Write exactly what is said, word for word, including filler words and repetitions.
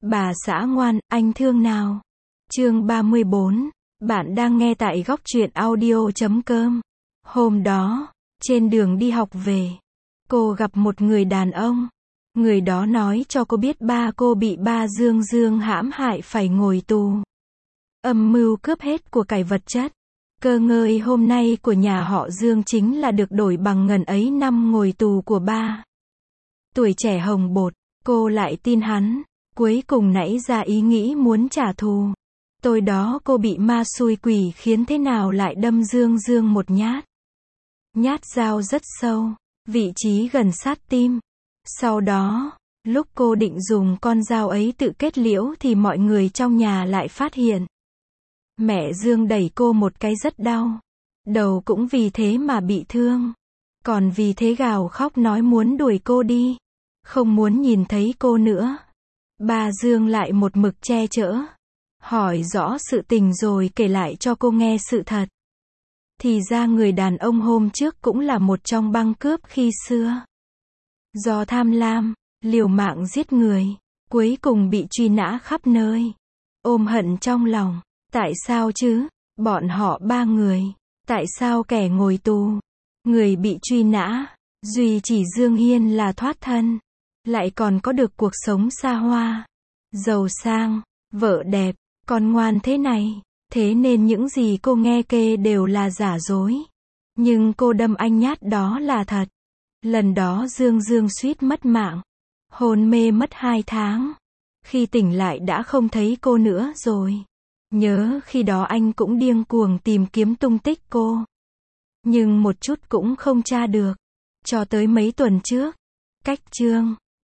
Bà xã ngoan, anh thương nào. Chương ba mươi bốn. Bạn đang nghe tại góc truyện audio chấm com. Hôm đó, trên đường đi học về, cô gặp một người đàn ông. Người đó nói cho cô biết ba cô bị ba Dương Dương hãm hại phải ngồi tù. Âm mưu cướp hết của cải vật chất. Cơ ngơi hôm nay của nhà họ Dương chính là được đổi bằng ngần ấy năm ngồi tù của ba. Tuổi trẻ hồng bột, cô lại tin hắn. Cuối cùng nảy ra ý nghĩ muốn trả thù. Tối đó cô bị ma xui quỷ khiến thế nào lại đâm Dương Dương một nhát. Nhát dao rất sâu, vị trí gần sát tim. Sau đó, lúc cô định dùng con dao ấy tự kết liễu thì mọi người trong nhà lại phát hiện. Mẹ Dương đẩy cô một cái rất đau. Đầu cũng vì thế mà bị thương. Còn vì thế gào khóc nói muốn đuổi cô đi. Không muốn nhìn thấy cô nữa. Ba Dương lại một mực che chở. Hỏi rõ sự tình rồi kể lại cho cô nghe sự thật. Thì ra người đàn ông hôm trước cũng là một trong băng cướp khi xưa. Do tham lam, liều mạng giết người, cuối cùng bị truy nã khắp nơi. Ôm hận trong lòng. Tại sao chứ? Bọn họ ba người. Tại sao kẻ ngồi tù? Người bị truy nã. Duy chỉ Dương Hiên là thoát thân. Lại còn có được cuộc sống xa hoa. Giàu sang, vợ đẹp, con ngoan thế này. Thế nên những gì cô nghe kê đều là giả dối. Nhưng cô đâm anh nhát đó là thật. Lần đó Dương Dương suýt mất mạng. Hôn mê mất hai tháng. Khi tỉnh lại đã không thấy cô nữa rồi. Nhớ khi đó anh cũng điên cuồng tìm kiếm tung tích cô. Nhưng một chút cũng không tra được. Cho tới mấy tuần trước. Cách chương